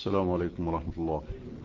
السلام عليكم ورحمة الله.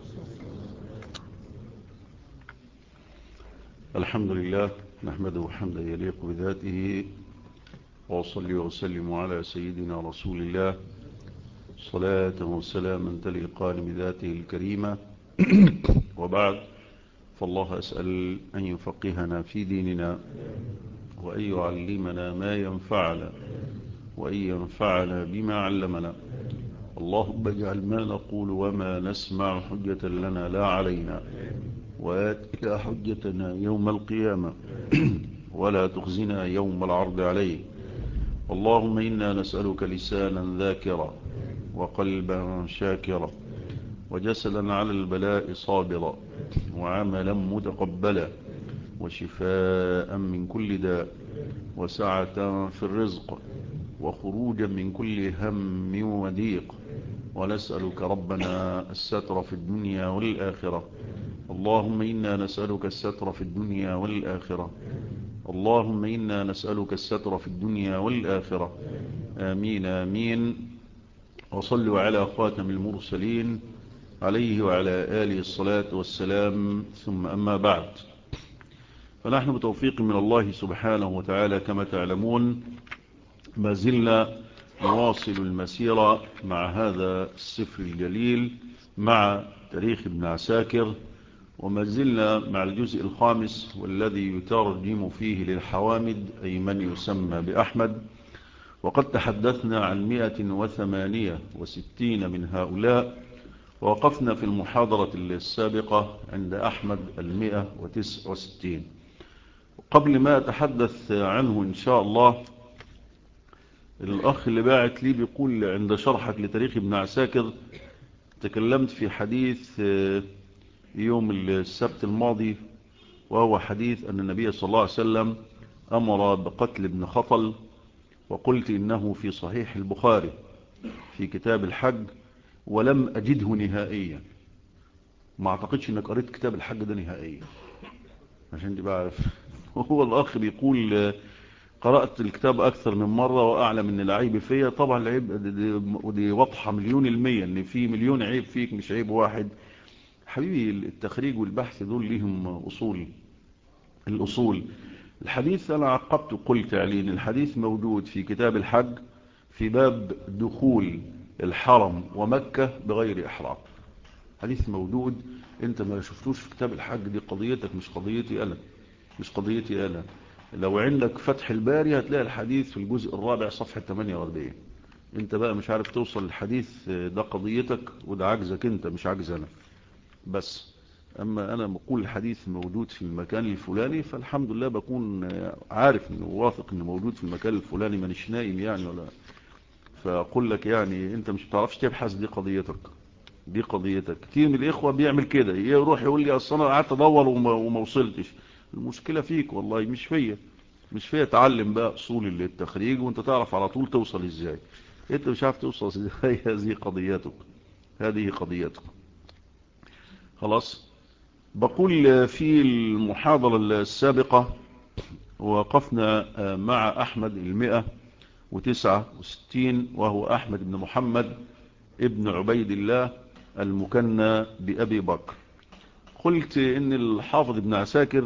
الحمد لله نحمده حمدا يليق بذاته، وأصلي وأسلم على سيدنا رسول الله صلاة وسلاما تليقان بذاته الكريمة. وبعد، فالله أسأل أن يفقهنا في ديننا، وأن يعلمنا ما ينفعنا، وأن ينفعنا بما علمنا. اللهم اجعل ما نقول وما نسمع حجة لنا لا علينا، وآتنا حجتنا يوم القيامة ولا تخزنا يوم العرض عليك. اللهم إنا نسألك لسانا ذاكرا، وقلبا شاكرا، وجسدا على البلاء صابرا، وعملا متقبلا، وشفاء من كل داء، وسعة في الرزق، وخروجا من كل هم وضيق. ونسألك ربنا الستر في الدنيا والآخرة. اللهم إنا نسألك الستر في الدنيا والآخرة. اللهم إنا نسألك الستر في الدنيا والآخرة. آمين آمين. وصلوا على خاتم المرسلين عليه وعلى آله الصلاة والسلام، ثم أما بعد، فنحن بتوفيق من الله سبحانه وتعالى كما تعلمون ما زلنا نواصل المسيرة مع هذا السفر الجليل، مع تاريخ ابن عساكر، وما زلنا مع الجزء الخامس والذي يترجم فيه للحوامد، أي من يسمى بأحمد. وقد تحدثنا عن 168 من هؤلاء، ووقفنا في المحاضرة السابقة عند أحمد 169. قبل ما أتحدث عنه إن شاء الله، الأخ اللي باعت لي بيقول عند شرحك لتاريخ ابن عساكر تكلمت في حديث يوم السبت الماضي، وهو حديث أن النبي صلى الله عليه وسلم أمر بقتل ابن خطل، وقلت إنه في صحيح البخاري في كتاب الحج، ولم أجده نهائيا. ما أعتقدش أنك قريت كتاب الحج ده نهائيا عشان تبقى عارف. هو الأخ بيقول قرأت الكتاب أكثر من مرة وأعلم أن العيب فيا. طبعا العيب دي واضحة 1,000,000% أن في 1,000,000 عيب فيك، مش عيب واحد. حبيبي، التخريج والبحث دول لهم أصول. الأصول الحديث أنا عقبت قلت عليه أن الحديث موجود في كتاب الحج في باب دخول الحرم ومكة بغير إحرام. حديث موجود، أنت ما شفتوش في كتاب الحج، دي قضيتك مش قضيتي أنا. مش قضيتي أنا. لو عندك فتح الباري هتلاقي الحديث في الجزء الرابع صفحة 48. أنت بقى مش عارف توصل للحديث، ده قضيتك وده عجزك أنت، مش عجز أنا. بس أما أنا بقول الحديث موجود في المكان الفلاني، فالحمد لله بكون عارف إنه واثق إنه موجود في المكان الفلاني، مانيش نايم يعني ولا. فأقول لك يعني أنت مش بتعرفش تبحث، دي قضيتك. دي قضيتك. كتير من الإخوة بيعمل كده، يروح يقول لي أصلا أنا قعدت أدور وما وصلتش. المشكلة فيك والله، مش فيا. مش فيا. تعلم بقى أصول التخريج وأنت تعرف على طول توصل إزاي. أنت مش عارف توصل إزاي، هذه قضيتك. هذه قضيتك. خلاص. بقول في المحاضرة السابقة وقفنا مع أحمد 169، وهو أحمد بن محمد ابن عبيد الله المكنى بأبي بكر. قلت إن الحافظ ابن عساكر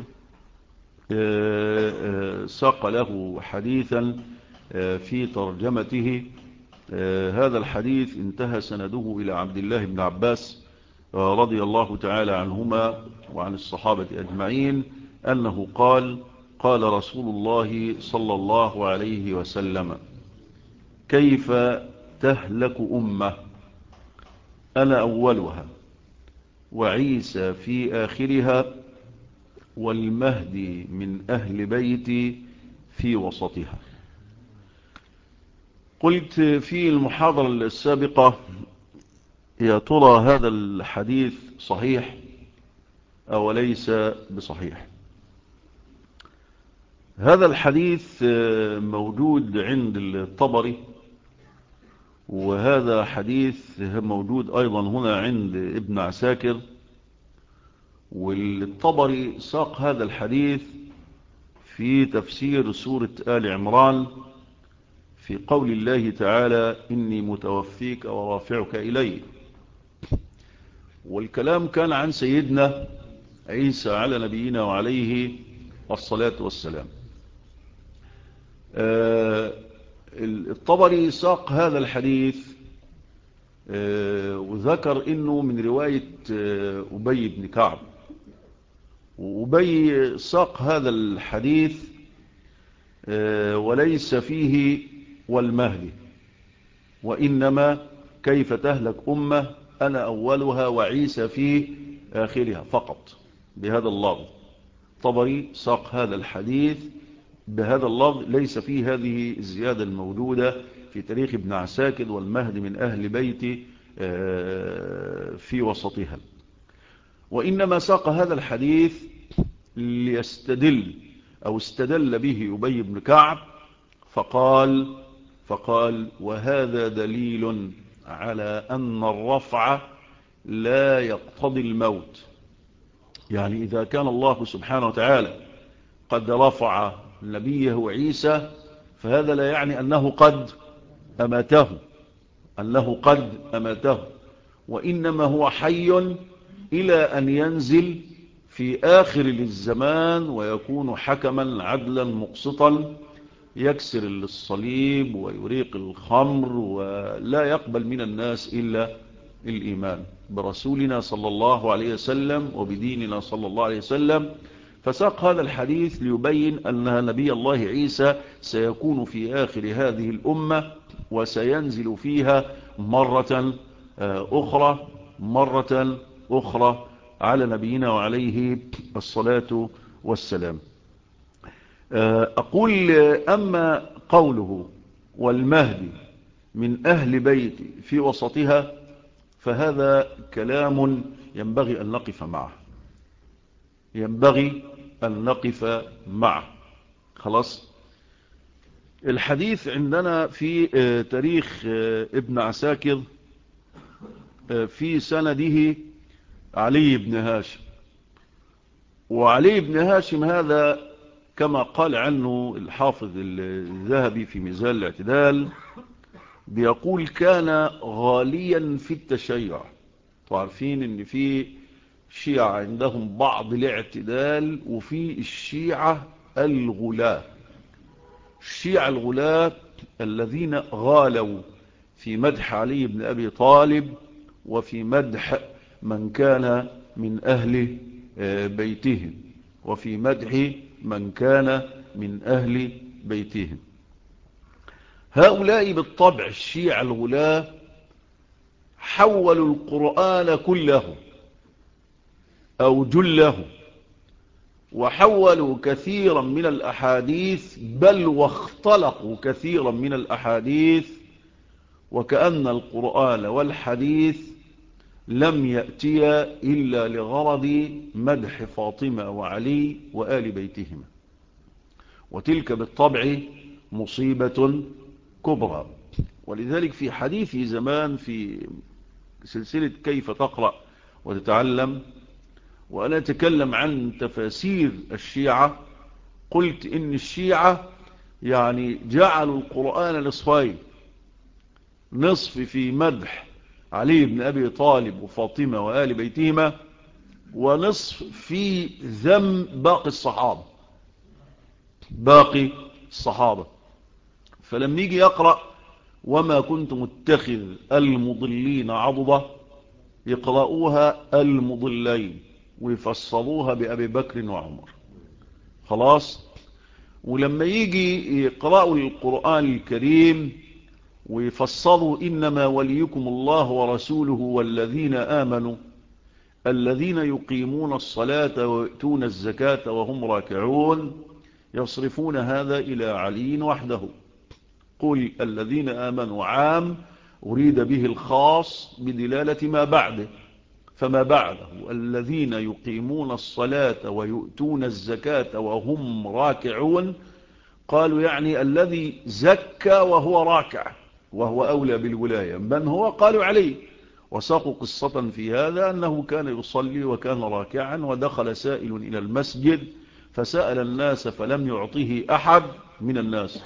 ساق له حديثا في ترجمته. هذا الحديث انتهى سنده إلى عبد الله بن عباس رضي الله تعالى عنهما وعن الصحابة أجمعين، أنه قال: قال رسول الله صلى الله عليه وسلم: كيف تهلك أمة أنا أولها، وعيسى في آخرها، والمهدي من أهل بيتي في وسطها. قلت في المحاضرة السابقة: يا ترى هذا الحديث صحيح أو ليس بصحيح؟ هذا الحديث موجود عند الطبري، وهذا حديث موجود أيضا هنا عند ابن عساكر. والطبري ساق هذا الحديث في تفسير سورة آل عمران في قول الله تعالى: إني متوفيك ورافعك إلي. والكلام كان عن سيدنا عيسى على نبينا وعليه الصلاة والسلام. الطبري ساق هذا الحديث وذكر انه من رواية أبي بن كعب، وأبي ساق هذا الحديث وليس فيه والمهدي، وإنما كيف تهلك أمة أنا أولها وعيسى في آخرها فقط بهذا اللفظ. طبري ساق هذا الحديث بهذا اللفظ، ليس فيه هذه الزيادة الموجودة في تاريخ ابن عساكر والمهدي من أهل بيتي في وسطها، وإنما ساق هذا الحديث ليستدل أو استدل به أبي بن كعب فقال وهذا دليل على أن الرفع لا يقتضي الموت. يعني إذا كان الله سبحانه وتعالى قد رفع نبيه عيسى فهذا لا يعني أنه قد أماته، وإنما هو حي إلى أن ينزل في آخر الزمان ويكون حكما عدلا مقسطا يكسر الصليب ويريق الخمر ولا يقبل من الناس إلا الإيمان برسولنا صلى الله عليه وسلم وبديننا صلى الله عليه وسلم. فساق هذا الحديث ليبين أن نبي الله عيسى سيكون في آخر هذه الأمة وسينزل فيها مرة أخرى على نبينا وعليه الصلاة والسلام. أقول أما قوله والمهدي من أهل بيتي في وسطها فهذا كلام ينبغي أن نقف معه. خلاص، الحديث عندنا في تاريخ ابن عساكر في سنده علي بن هاشم، وعلي بن هاشم هذا كما قال عنه الحافظ الذهبي في ميزان الاعتدال بيقول كان غاليا في التشيع. تعرفين ان في شيعة عندهم بعض الاعتدال وفي الشيعة الغلاة. الشيعة الغلاة الذين غالوا في مدح علي بن أبي طالب وفي مدح من كان من أهل بيتهم وفي مدح من كان من أهل بيتهم. هؤلاء بالطبع الشيعة الغلاة حولوا القرآن كله أو جله، وحولوا كثيرا من الأحاديث بل واختلقوا كثيرا من الأحاديث، وكأن القرآن والحديث لم يأتي إلا لغرض مدح فاطمة وعلي وآل بيتهما، وتلك بالطبع مصيبة كبرى. ولذلك في حديثي زمان في سلسلة كيف تقرأ وتتعلم وأنا أتكلم عن تفاسير الشيعة قلت إن الشيعة يعني جعلوا القرآن نصفين، نصف في مدح علي بن أبي طالب وفاطمة وآل بيتهما، ونصف في ذم باقي الصحابة. فلما يجي يقرأ وما كنت متخذ المضلين عضدا يقرأوها المضلين ويفصلوها بأبي بكر وعمر. خلاص، ولما يجي يقرأوا القرآن الكريم ويفصلوا إنما وليكم الله ورسوله والذين آمنوا الذين يقيمون الصلاة ويؤتون الزكاة وهم راكعون، يصرفون هذا إلى علي وحده. قل الذين آمنوا عام أريد به الخاص بدلالة ما بعده، فما بعده الذين يقيمون الصلاة ويؤتون الزكاة وهم راكعون، قالوا يعني الذي زكى وهو راكع وهو أولى بالولاية من هو، قالوا عليه. وساقوا قصة في هذا أنه كان يصلي وكان راكعا ودخل سائل إلى المسجد فسأل الناس فلم يعطيه أحد من الناس،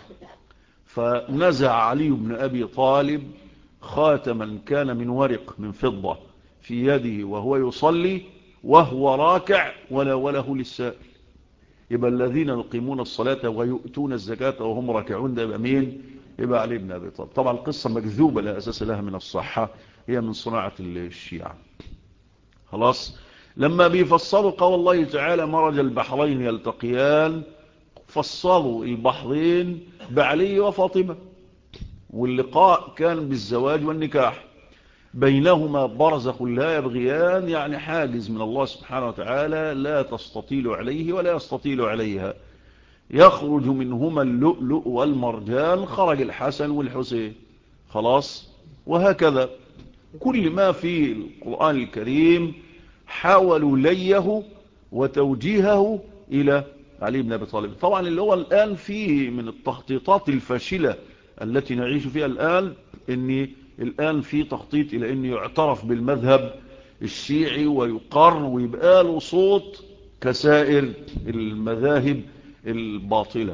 فنزع علي بن أبي طالب خاتما كان من ورق من فضة في يده وهو يصلي وهو راكع ولا وله للسائل. يبقى الذين يقيمون الصلاة ويؤتون الزكاة وهم راكعون، ده يبقى مين؟ يبقى علي بن أبي طالب. طبعا القصة مكذوبة لا أساس لها من الصحة، هي من صناعة الشيعة. خلاص. لما بيفصلوا قول الله تعالى مرج البحرين يلتقيان، فصلوا البحرين بعلي وفاطمة، واللقاء كان بالزواج والنكاح، بينهما برزخ لا يبغيان، يعني حاجز من الله سبحانه وتعالى لا تستطيل عليه ولا يستطيل عليها، يخرج منهما اللؤلؤ والمرجان، خرج الحسن والحسين. خلاص. وهكذا كل ما في القرآن الكريم حاولوا ليه وتوجيهه إلى علي بن أبي طالب. طبعا اللي هو الآن فيه من التخطيطات الفاشلة التي نعيش فيها الآن، إن الآن في تخطيط إلى أن يعترف بالمذهب الشيعي ويقر ويبقى له صوت كسائر المذاهب الباطلة.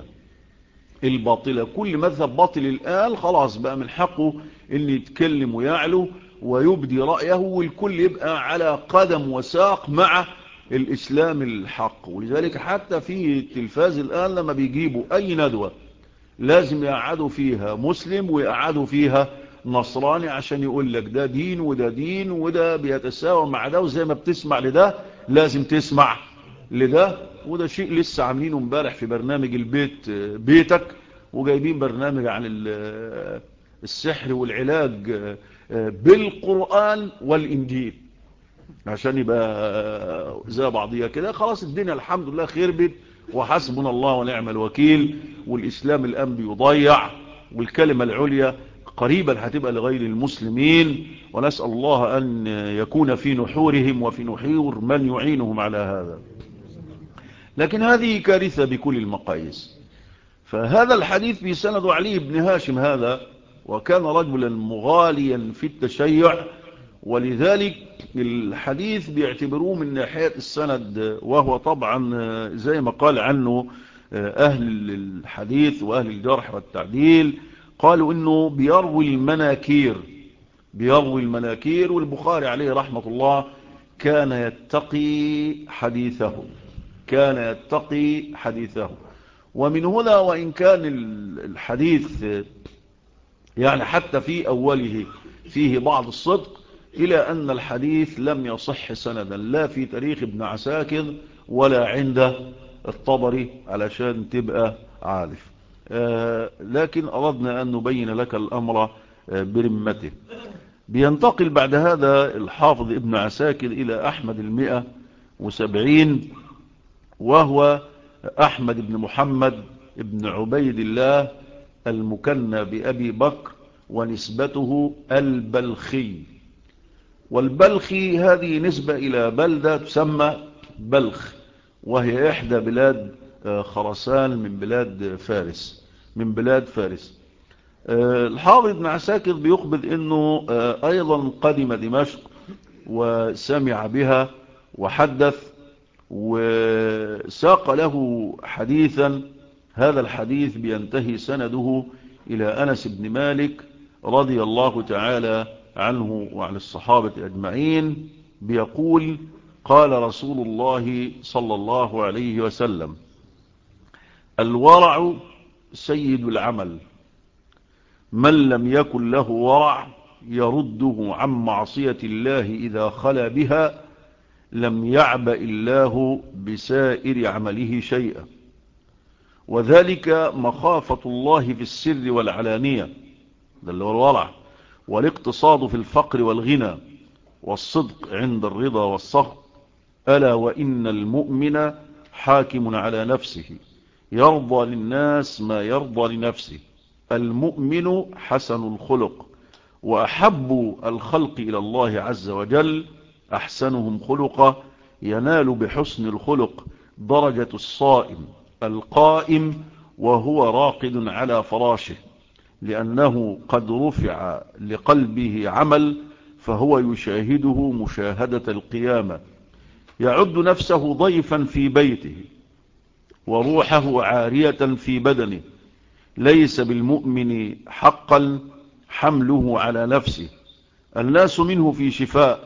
كل مذهب باطل الآن خلاص بقى من حقه أن يتكلم ويعلو ويبدي رأيه، والكل يبقى على قدم وساق مع الإسلام الحق. ولذلك حتى في التلفاز الآن لما بيجيبوا أي ندوة لازم يقعدوا فيها مسلم ويقعدوا فيها نصراني، عشان يقول لك ده دين وده دين وده بيتساوى مع ده، وزي ما بتسمع لده لازم تسمع لده. وده شيء لسه عاملينه امبارح في برنامج البيت بيتك، وجايبين برنامج عن السحر والعلاج بالقرآن والإنجيل عشان يبقى زي بعضيها كده. خلاص الدنيا الحمد لله خربت، وحسبنا الله ونعم الوكيل، والإسلام الآن بيضيع، والكلمة العليا قريبا هتبقى لغير المسلمين، ونسأل الله أن يكون في نحورهم وفي نحور من يعينهم على هذا. لكن هذه كارثة بكل المقاييس. فهذا الحديث في سند علي بن هاشم هذا، وكان رجلا مغاليا في التشيع، ولذلك الحديث بيعتبروه من ناحية السند، وهو طبعا زي ما قال عنه أهل الحديث وأهل الجرح والتعديل، قالوا إنه بيروي المناكير. والبخاري عليه رحمة الله كان يتقي حديثه. ومن هنا وإن كان الحديث يعني حتى في أوله فيه بعض الصدق، إلى أن الحديث لم يصح سندا لا في تاريخ ابن عساكر ولا عند الطبري، علشان تبقى عارف. لكن أردنا أن نبين لك الأمر برمته. بينتقل بعد هذا الحافظ ابن عساكر إلى أحمد 170، وهو أحمد بن محمد بن عبيد الله المكنى بأبي بكر، ونسبته البلخي. والبلخي هذه نسبة إلى بلدة تسمى بلخ، وهي إحدى بلاد خراسان من بلاد فارس. الحافظ ابن عساكر بيخبر أنه أيضا قدم دمشق وسمع بها وحدث، وساق له حديثا. هذا الحديث بينتهي سنده إلى أنس بن مالك رضي الله تعالى عنه وعن الصحابة أجمعين، بيقول: قال رسول الله صلى الله عليه وسلم: الورع سيد العمل، من لم يكن له ورع يرده عن معصية الله إذا خلا بها لم يعبأ الله بسائر عمله شيئا، وذلك مخافة الله في السر والعلانية، ده اللي هو الورع، والاقتصاد في الفقر والغنى، والصدق عند الرضا والسخط. ألا وإن المؤمن حاكم على نفسه، يرضى للناس ما يرضى لنفسه. المؤمن حسن الخلق، وأحب الخلق إلى الله عز وجل أحسنهم خلقا، ينال بحسن الخلق درجة الصائم القائم وهو راقد على فراشه، لأنه قد رفع لقلبه عمل فهو يشاهده مشاهدة القيامة. يعد نفسه ضيفا في بيته وروحه عارية في بدنه. ليس بالمؤمن حقا حمله على نفسه، الناس منه في شفاء،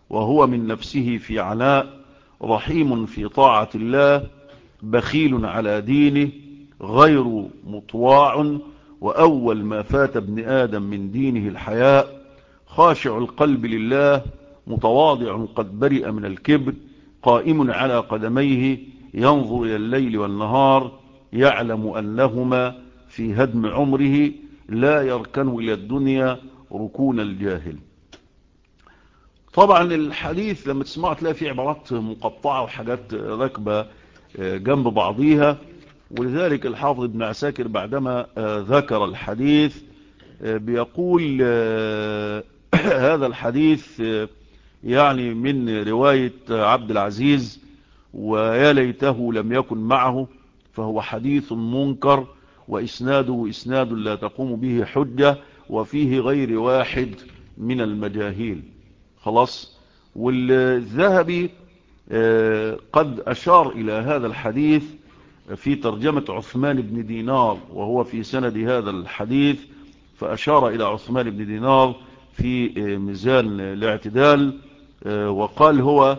وهو من نفسه في عناء، رحيم في طاعة الله، بخيل على دينه، غير مطواع، وأول ما فات ابن آدم من دينه الحياء، خاشع القلب لله، متواضع قد برئ من الكبر، قائم على قدميه، ينظر إلى الليل والنهار، يعلم أنهما في هدم عمره، لا يركن إلى الدنيا ركون الجاهل. طبعا الحديث لما تسمعوا تلاقي فيه عبارات مقطعة وحاجات راكبة جنب بعضيها، ولذلك الحافظ ابن عساكر بعدما ذكر الحديث بيقول هذا الحديث يعني من رواية عبد العزيز، ويا ليته لم يكن معه، فهو حديث منكر، وإسناده إسناد لا تقوم به حجة، وفيه غير واحد من المجاهيل. خلاص. والذهبي قد أشار إلى هذا الحديث في ترجمة عثمان بن دينار، وهو في سند هذا الحديث، فأشار إلى عثمان بن دينار في ميزان الاعتدال، وقال هو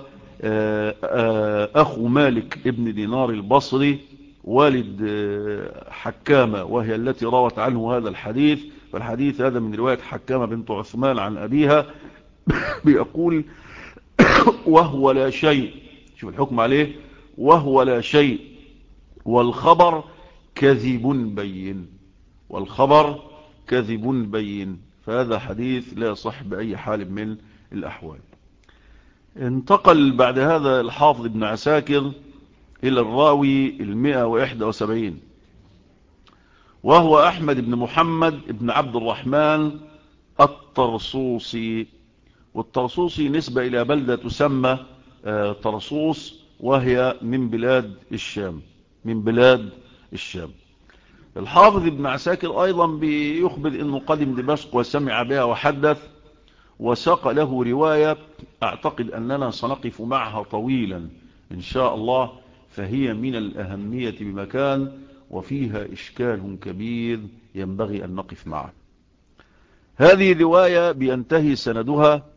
أخو مالك ابن دينار البصري، والد حكامة، وهي التي روت عنه هذا الحديث. فالحديث هذا من رواية حكامة بنت عثمان عن أبيها. بيقول وهو لا شيء، شوف الحكم عليه، وهو لا شيء، والخبر كذب بين، والخبر كذب بين. فهذا حديث لا يصح بأي حال من الأحوال. انتقل بعد هذا الحافظ ابن عساكر إلى الراوي 171، وهو أحمد بن محمد بن عبد الرحمن الطرسوسي. والطرسوسي نسبة إلى بلدة تسمى طرسوس، وهي من بلاد الشام، من بلاد الشام. الحافظ ابن عساكر أيضا بيخبر أنه قدم دمشق وسمع بها وحدث، وساق له رواية أعتقد أننا سنقف معها طويلا إن شاء الله، فهي من الأهمية بمكان، وفيها إشكال كبير ينبغي أن نقف معه. هذه الرواية بينتهي سندها،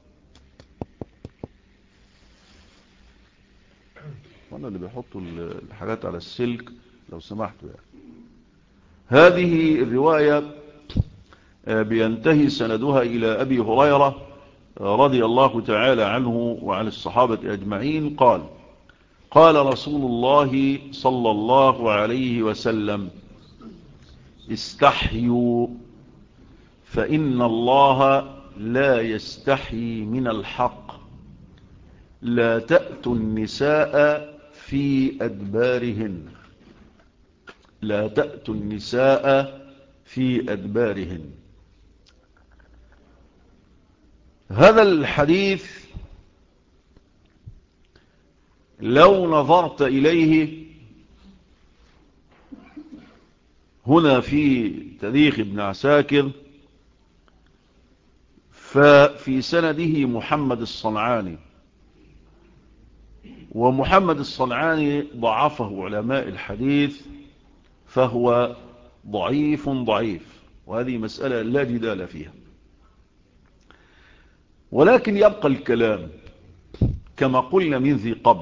وانا اللي بيحطوا الحاجات على السلك لو سمحتوا يعني. هذه الرواية بينتهي سندها إلى أبي هريرة رضي الله تعالى عنه وعن الصحابة أجمعين قال: قال رسول الله صلى الله عليه وسلم: استحيوا فإن الله لا يستحي من الحق، لا تأتوا النساء في أدبارهن، لا تأتوا النساء في أدبارهن. هذا الحديث لو نظرت إليه هنا في تاريخ ابن عساكر، ففي سنده محمد الصنعاني، ومحمد الصنعاني ضعفه علماء الحديث، فهو ضعيف ضعيف، وهذه مسألة لا جدال فيها. ولكن يبقى الكلام كما قلنا من ذي قبل: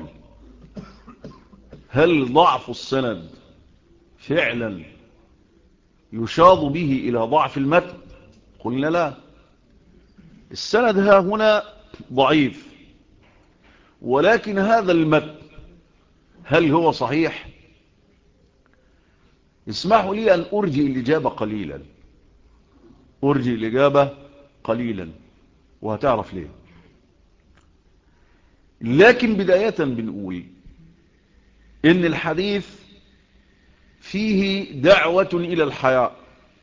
هل ضعف السند فعلا يشاط به إلى ضعف المتن؟ قلنا لا، السند ها هنا ضعيف، ولكن هذا المتن هل هو صحيح؟ اسمحوا لي أن أرجي الإجابة قليلا، أرجي الإجابة قليلا، وهتعرف ليه. لكن بداية بنقول إن الحديث فيه دعوة إلى الحياء،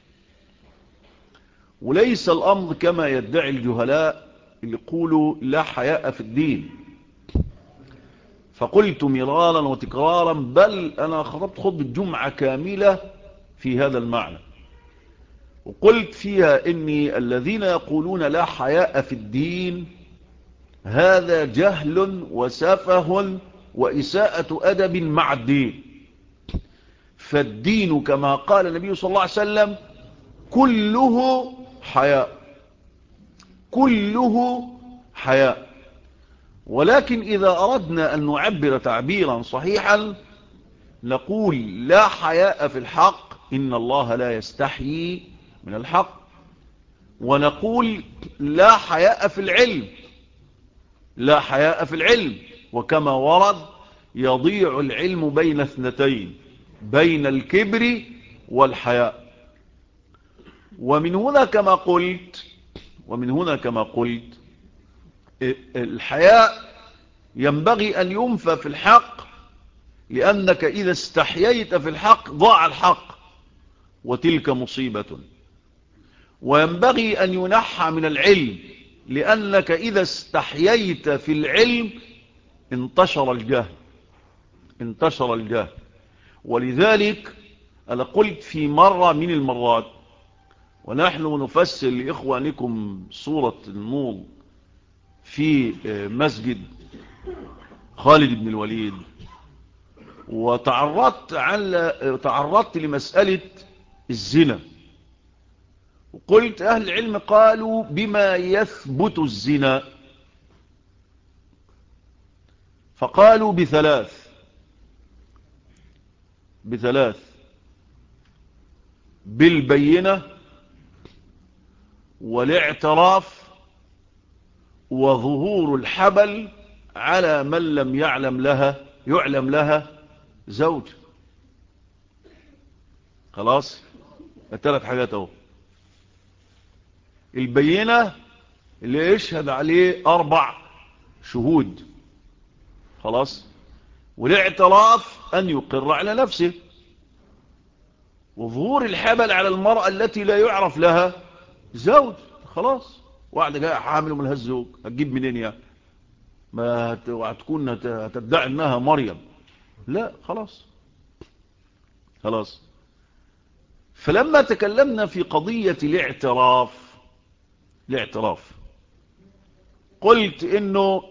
وليس الأمر كما يدعي الجهلاء اللي يقولوا لا حياء في الدين. فقلت مرارا وتكرارا، بل أنا خطبت خطبة جمعة كاملة في هذا المعنى، وقلت فيها إني الذين يقولون لا حياء في الدين هذا جهل وسفه وإساءة أدب مع الدين. فالدين كما قال النبي صلى الله عليه وسلم كله حياء، كله حياء. ولكن إذا أردنا أن نعبر تعبيرا صحيحا نقول لا حياء في الحق، إن الله لا يستحيي من الحق. ونقول لا حياء في العلم، لا حياء في العلم، وكما ورد يضيع العلم بين اثنتين، بين الكبر والحياء. ومن هنا كما قلت الحياء ينبغي أن ينفى في الحق، لأنك إذا استحييت في الحق ضاع الحق، وتلك مصيبة. وينبغي أن ينحى من العلم، لأنك إذا استحييت في العلم انتشر الجهل. ولذلك أنا قلت في مرة من المرات، ونحن نفسر لإخوانكم سورة النور في مسجد خالد بن الوليد، وتعرضت لمسألة الزنا، وقلت أهل العلم قالوا بما يثبت الزنا، فقالوا بثلاث: بالبينة، والاعتراف، وظهور الحبل على من لم يعلم لها زوج. خلاص، الثلاث حاجات اهو. البينة اللي يشهد عليه 4 شهود، خلاص. والاعتراف أن يقر على نفسه. وظهور الحبل على المرأة التي لا يعرف لها زوج. خلاص، واحدة جاية حامل وملهاش زوج، هتجيب منين يعني؟ ما هتكون هتدعي انها مريم؟ لا، خلاص. فلما تكلمنا في قضية الاعتراف قلت انه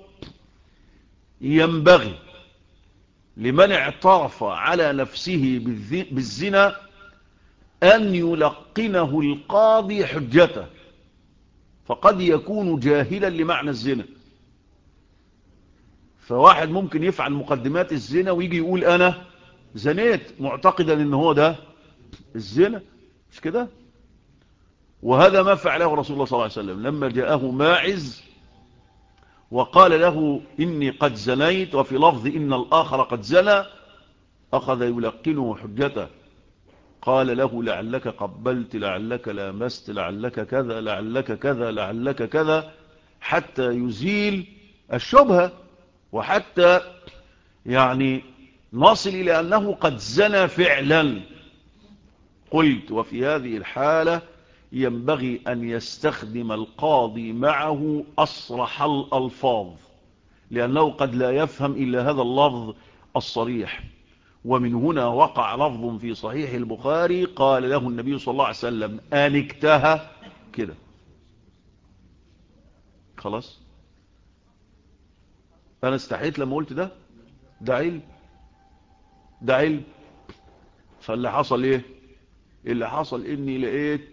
ينبغي لمن اعترف على نفسه بالزنا أن يلقنه القاضي حجته، فقد يكون جاهلا لمعنى الزنا. فواحد ممكن يفعل مقدمات الزنا ويجي يقول أنا زنيت، معتقدا ان هو ده الزنا، مش كده؟ وهذا ما فعله رسول الله صلى الله عليه وسلم لما جاءه ماعز وقال له إني قد زنيت، وفي لفظ إن الآخر قد زنى، أخذ يلقنه حجته، قال له لعلك قبلت، لعلك لامست، لعلك كذا، لعلك كذا، لعلك كذا، حتى يزيل الشبهة، وحتى يعني نصل إلى أنه قد زنى فعلا. قلت وفي هذه الحالة ينبغي أن يستخدم القاضي معه أصرح الألفاظ، لأنه قد لا يفهم إلا هذا اللفظ الصريح. ومن هنا وقع لفظ في صحيح البخاري قال له النبي صلى الله عليه وسلم أنكتها كده. خلاص، أنا استحيت لما قلت ده علم. فاللي حصل إيه؟ اللي حصل إني لقيت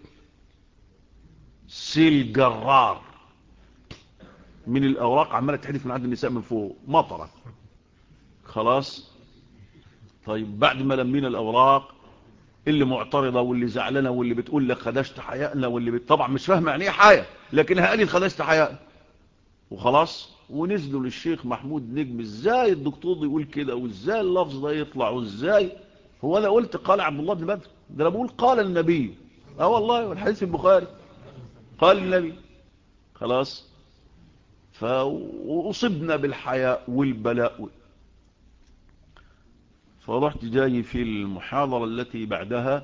سيل جرار من الأوراق عمالة تحدث من عند النساء من فوق مطرة. خلاص، طيب بعد ما لمينا الأوراق، اللي معترضة واللي زعلانة واللي بتقول لك خدشت حيائنا واللي طبعا مش فاهمة يعني ايه حياء، لكنها قالت خدشت حياء وخلاص. ونزلوا للشيخ محمود نجم، ازاي الدكتور ده يقول كده، وازاي اللفظ ده يطلع، وازاي هو انا قلت قال عبد الله بن بدر؟ ده انا بقول قال النبي. والله، والحديث في البخاري قال النبي. خلاص، فأصبنا بالحياء والبلاء. فرحت جاي في المحاضرة التي بعدها،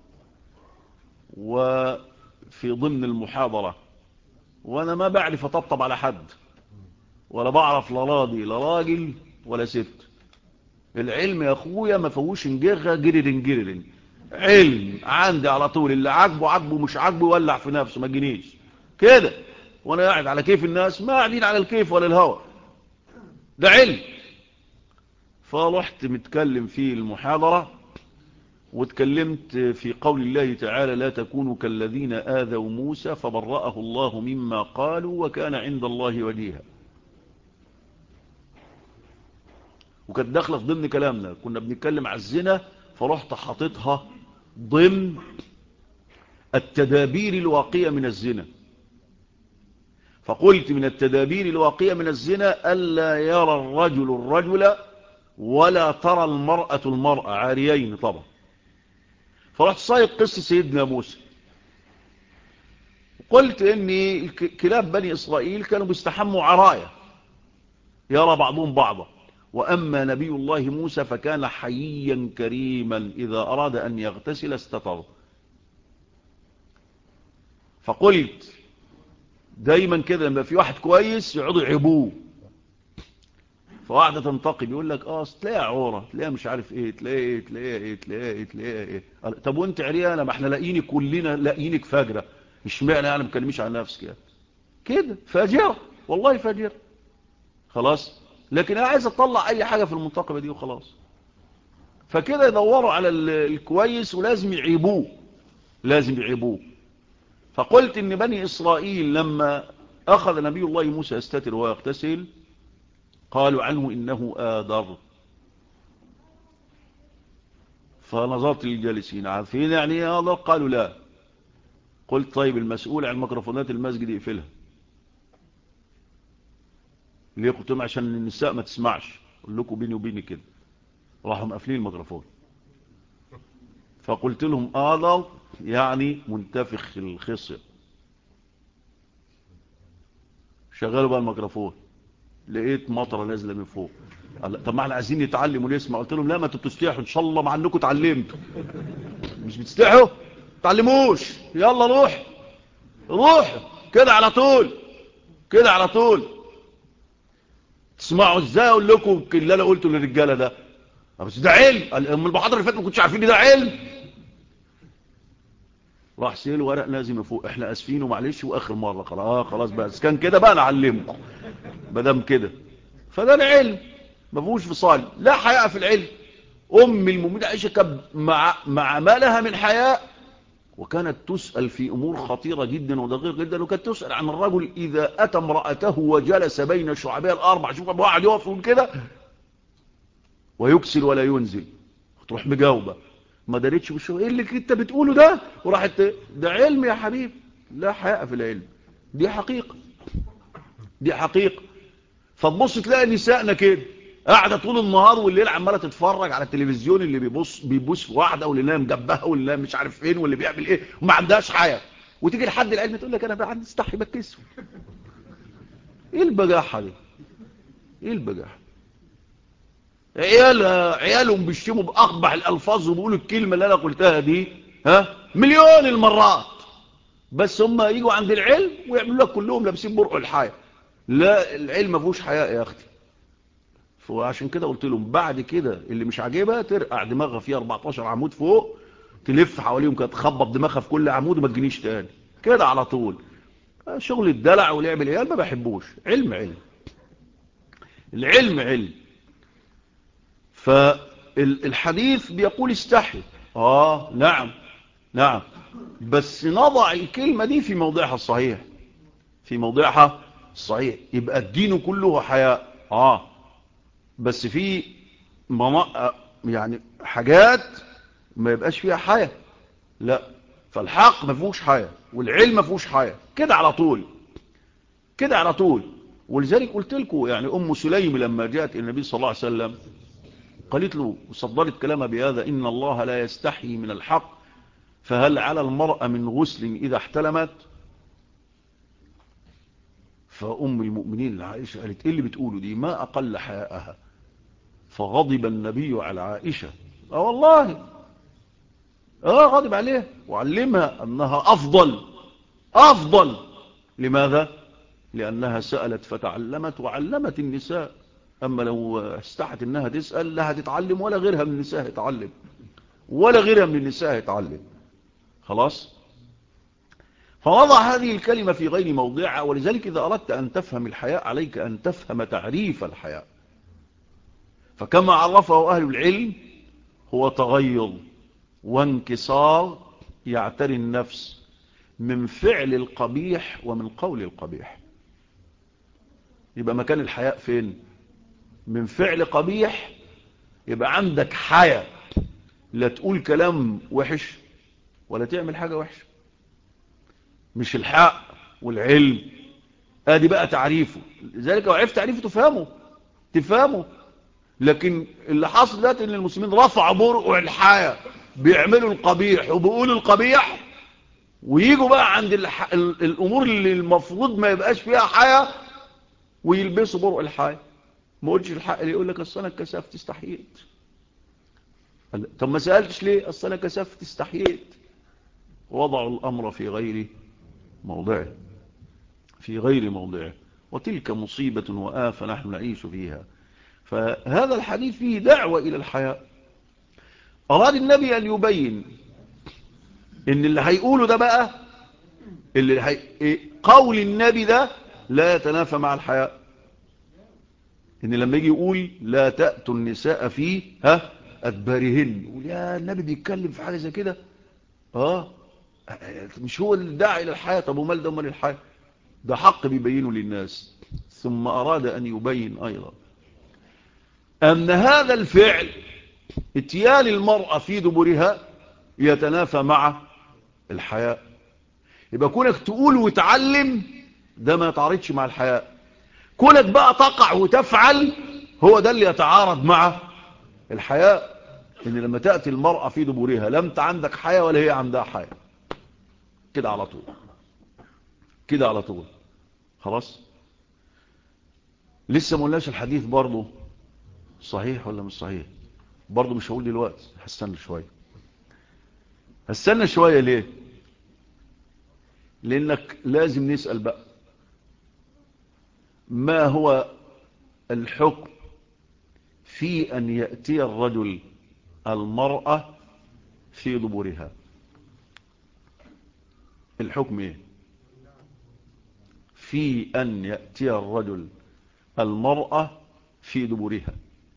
وفي ضمن المحاضرة وانا ما بعرف اطبطب على حد، ولا بعرف لا راضي لا راجل ولا ست. العلم يا اخويا ما فيهوش انجرة جرر، علم عندي على طول، اللي عاجبه مش عاجبه يولع في نفسه، ما تجينيش كده وانا قاعد على كيف الناس، ما قاعدين على الكيف ولا الهوى، ده علم. فرحت متكلم في المحاضرة، واتكلمت في قول الله تعالى لا تكونوا كالذين آذوا موسى فبرأه الله مما قالوا وكان عند الله وجيها. وكانت داخله في ضمن كلامنا، كنا بنتكلم على الزنا، فرحت حاططها ضمن التدابير الواقية من الزنا. فقلت من التدابير الواقية من الزنا ألا يرى الرجل الرجل ولا ترى المرأة المرأة، عاريين طبعا. فرحت صايق قصة سيدنا موسى، قلت ان كلاب بني إسرائيل كانوا بيستحموا عرايا يرى بعضهم بعضا، وأما نبي الله موسى فكان حييا كريما إذا أراد أن يغتسل استتر. فقلت دايما كده لما في واحد كويس يقعدوا يعيبوه، فواحدة تنتقي يقول لك تلاقيها عورة، تلاقيها مش عارف ايه، تلاقيها ايه. طب وانت عريانة؟ ما احنا لاقيينك كلنا، لاقيينك فاجرة، مش معنى يعني ما تكلميش عن نفسك يعني كده فاجرة، والله فاجرة خلاص. لكن انا عايز اطلع اي حاجة في المنتقبة دي وخلاص. فكده يدوروا على الكويس ولازم يعيبوه، لازم يعيبوه. فقلت ان بني اسرائيل لما اخذ نبي الله موسى يستتر ويغتسل قالوا عنه انه آدر. فنظرت للجالسين عارفين يعني ايه آدر؟ قالوا لا. قلت طيب المسؤول عن ميكروفونات المسجد يقفلها ليه؟ قلت لهم عشان النساء ما تسمعش، اقول لكم بيني وبيني كده. راحوا مقفلين الميكروفون. فقلت لهم آدر يعني منتفخ الخصية. شغلوا بقى الميكروفون، لقيت مطره نازله من فوق. طب ما احنا عايزين نتعلم ونسمع. قلت لهم لا، ما انتوا بتستحوا، ان شاء الله مع انكم اتعلمتوا. مش بتستحوا تعلموش، يلا روح روح كده على طول، كده على طول. تسمعوا ازاي اقول لكم اللي انا قلته للرجاله ده؟ بس ده علم. من المحاضره اللي فاتت ما كنتش عارفين ان ده علم. راح سيل ورق نازل من فوق، احنا اسفين ومعلش واخر مره خلاص. خلاص بقى كان كده بقى نعلمكم ما دام كده. فده العلم ما فيهوش فصال، لا حياء في العلم. ام المؤمنين عائشه كان مع ما لها من حياء، وكانت تسأل في امور خطيره جدا ودقيقه جدا. وكانت تسأل عن الرجل اذا اتى امراته وجلس بين شعبها الاربع، شوف واحد يقف يقول كده ويكسل ولا ينزل، تروح مجاوبه ما دارتش بالشغل. ايه اللي انت بتقوله ده؟ وراحت ده علم يا حبيبي، لا حياء في العلم، دي حقيقه، دي حقيقه. فتبص تلاقي نسائنا كده قاعده طول النهار والليل عماله تتفرج على التلفزيون، اللي بيبص في واحده، واللي نايم جنبها، واللي نايم مش عارف فين، واللي بيعمل ايه، وما عندهاش حياه. وتيجي لحد العلم تقول لك انا بقى عندي استحي بكسف. ايه البجاحه دي؟ ايه البجاحه؟ عيالهم بيشتموا باقبح الالفاظ وبيقولوا الكلمه اللي انا قلتها دي مليون المرات، بس هم يجوا عند العلم ويعملوا لك كلهم لابسين برقع الحياه. لا، العلم ما فيهوش حياء يا اختي. وعشان كده قلت لهم بعد كده اللي مش عاجبها ترقع دماغها فيها 14 عمود فوق، تلف حواليهم كده، تخبط دماغها في كل عمود وما تجينيش تاني كده على طول. شغل الدلع ولعب العيال ما بحبوش. علم علم، العلم علم. فالحديث بيقول استحي. نعم نعم، بس نضع الكلمة دي في موضعها الصحيح، في موضعها الصحيح. يبقى الدين كله حياء بس في يعني حاجات ما يبقاش فيها حياة، لا. فالحق ما فيهوش حياة والعلم ما فيهوش حياة، كده على طول، كده على طول. ولذلك قلت لكم يعني ام سليم لما جاءت النبي صلى الله عليه وسلم قالت له وصدرت كلامها بهذا: ان الله لا يستحي من الحق، فهل على المرأة من غسل اذا احتلمت؟ فام المؤمنين عائشة قالت ايه اللي بتقوله دي؟ ما اقل حياءها. فغضب النبي على عائشة، والله غضب عليه وعلمها أنها أفضل. لماذا؟ لأنها سألت فتعلمت وعلمت النساء. أما لو استحت أنها تسأل لا هتتعلم ولا غيرها من النساء يتعلم، ولا غيرها من النساء يتعلم. خلاص. فوضع هذه الكلمة في غير موضعها. ولذلك إذا أردت أن تفهم الحياء عليك أن تفهم تعريف الحياء. فكما عرفه أهل العلم هو تغير وانكسار يعتري النفس من فعل القبيح ومن قول القبيح. يبقى مكان الحياء فين؟ من فعل قبيح يبقى عندك حياة، لا تقول كلام وحش ولا تعمل حاجة وحشة. مش الحق والعلم، ادي بقى تعريفه. لذلك لو عرفت تعريفه تفهمه. لكن اللي حاصل دلوقتي ان المسلمين رفعوا برقع الحياة، بيعملوا القبيح وبيقولوا القبيح، ويجوا بقى عند الامور اللي المفروض ما يبقاش فيها حياة ويلبسوا برقع الحياة. ما قلتش الحق اللي يقول لك اصل انا اتكسفت استحييت. طب ما سألتش ليه؟ اصل انا كسفت استحييت. وضعوا الامر في غير موضعه، في غير موضعه، وتلك مصيبة وآفة نحن نعيش فيها. فهذا الحديث فيه دعوة إلى الحياء. أراد النبي أن يبين إن اللي هيقوله ده بقى، قول النبي ده لا يتنافى مع الحياء. إن لما يجي يقول لا تأتوا النساء في أدبارهن، يقول يا النبي بيتكلم في حاجة زي كده. مش هو اللي داعي إلى الحياة؟ طب ومال ده ومال الحياة؟ ده حق بيبينه للناس. ثم أراد أن يبين أيضا أن هذا الفعل، اتيان المرأة في دبرها، يتنافى مع الحياء. يبقى كونك تقول وتعلم ده ما يتعارضش مع الحياء. كونك بقى تقع وتفعل هو ده اللي يتعارض مع الحياء. ان لما تأتي المرأة في دبرها لا انت عندك حياء ولا هي عندها حياء، كده على طول، كده على طول. خلاص. لسه ما قلناش الحديث برضه صحيح ولا مش صحيح. برضه مش هقول دلوقتي، هستنى شوية. ليه؟ لانك لازم نسأل بقى ما هو الحكم في ان يأتي الرجل المرأة في دبرها. الحكم ايه في ان يأتي الرجل المرأة في دبرها؟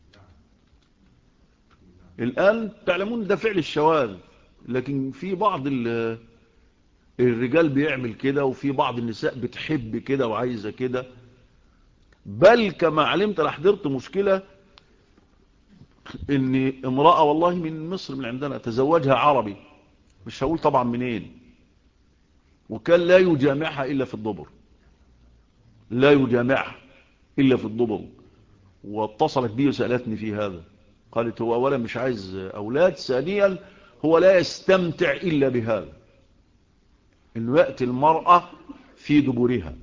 الآن تعلمون ده فعل الشواذ، لكن في بعض الرجال بيعمل كده، وفي بعض النساء بتحب كده وعايزة كده. بل كما علمت أنا حضرت مشكلة ان امرأة والله من مصر من عندنا تزوجها عربي، مش هقول طبعا منين، وكان لا يجامعها إلا في الدبر، لا يجامعها إلا في الدبر. واتصلت بي وسألتني في هذا. قالت هو أولا مش عايز أولاد، ثانيا هو لا يستمتع إلا بهذا، إنه يأتي المرأة في دبرها.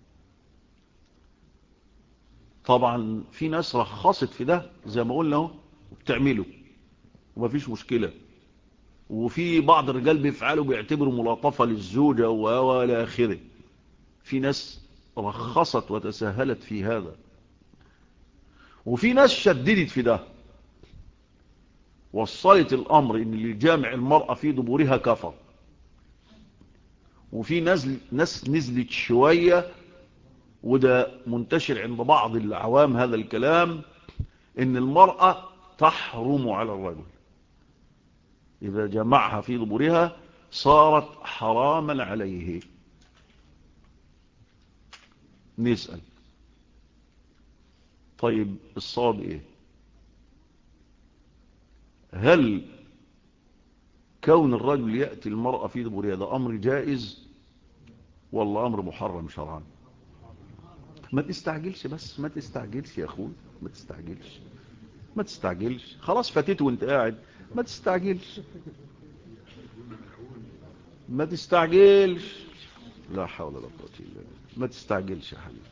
طبعا في ناس رخصت في ده زي ما قلنا وبتعمله ومفيش مشكلة. وفي بعض الرجال بيفعلوا بيعتبروا ملاطفة للزوجة وإلى آخره. في ناس رخصت وتساهلت في هذا، وفي ناس شددت في ده، وصلت الأمر إن اللي جامع المرأة في دبورها كفر. وفي ناس نزلت شوية، وده منتشر عند بعض العوام هذا الكلام، إن المرأة تحرم على الرجل إذا جمعها في دبورها، صارت حراما عليه. نسأل طيب الصواب إيه؟ هل كون الرجل يأتي المرأة في دبورها ده أمر جائز ولا أمر محرم شرعا؟ ما تستعجلش، بس ما تستعجلش يا أخوي، ما تستعجلش. خلاص فاتت وانت قاعد، ما تستعجلش، ما تستعجلش. لا حول ولا قوة إلا بالله. ما تستعجلش يا حبيبي،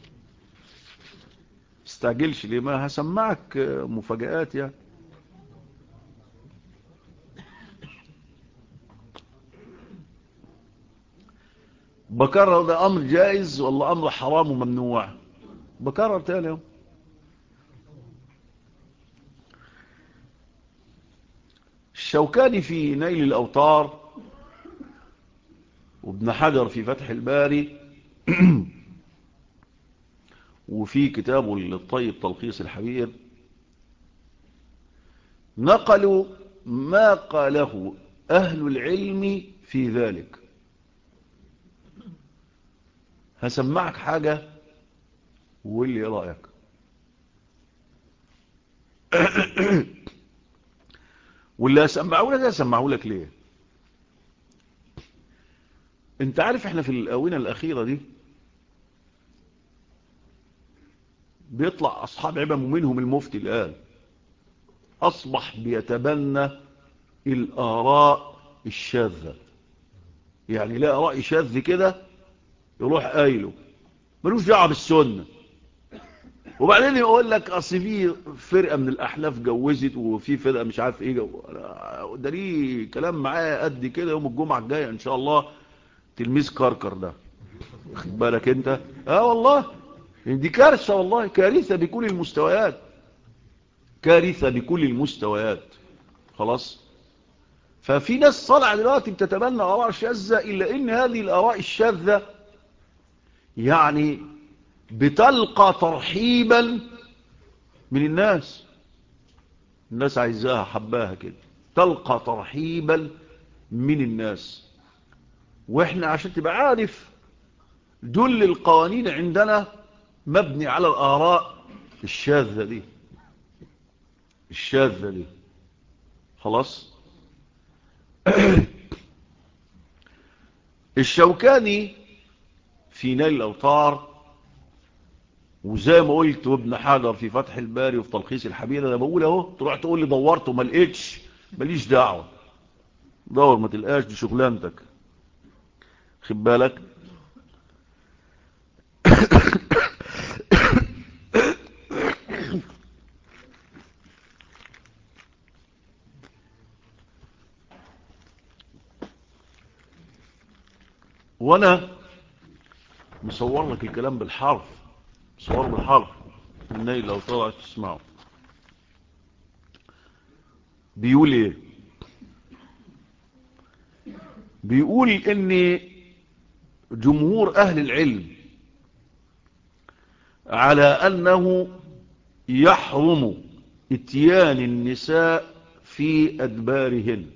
تستعجلش ليه؟ ما هسمعك مفاجآت يعني. بكرر، ده أمر جائز ولا أمر حرام وممنوع؟ بكرر تاني يوم. الشوكاني في نيل الأوطار، وابن حجر في فتح الباري وفي كتابه الطيب تلخيص الحبير، نقلوا ما قاله أهل العلم في ذلك. هسمعك حاجة واللي رأيك. واللي هسمعه لك هسمعه لك ليه؟ انت عارف احنا في الآونة الأخيرة دي بيطلع أصحاب عبم ومنهم المفتي الآن أصبح بيتبنى الآراء الشاذة. يعني لا رأي شاذ كده يروح قايله ملوش دعوه بالسنة. وبعدين يقول لك اصل في فرقة من الأحلاف جوزت وفي فرقة مش عارف ايه ده ليه كلام معايا قد كده يوم الجمعة الجاية ان شاء الله. تلميذ كركر ده خد بالك انت. والله دي كارثة، والله كارثة بكل المستويات، كارثة بكل المستويات. خلاص. ففي ناس طالعه دلوقتي بتتبنى آراء شاذة، إلا إن هذه الآراء الشاذة يعني بتلقى ترحيبا من الناس. الناس عايزاها حباها كده، تلقى ترحيبا من الناس. واحنا عشان تبقى عارف دول القوانين عندنا مبني على الآراء الشاذة دي، الشاذة دي. خلاص. الشوكاني في نيل الأوطار، وزي ما قلت وابن حجر في فتح الباري وفي تلخيص الحبيرة، انا بقول اهو تروح تقول لي دورت وما لقيتش، ماليش دعوة، دور ما تلقاش دي شغلانتك. خد بالك. وانا مصور لك الكلام بالحرف، مصور بالحرف من نيل لو طلعت تسمعه. بيقول ايه؟ بيقول ان جمهور اهل العلم على انه يحرم اتيان النساء في ادبارهن.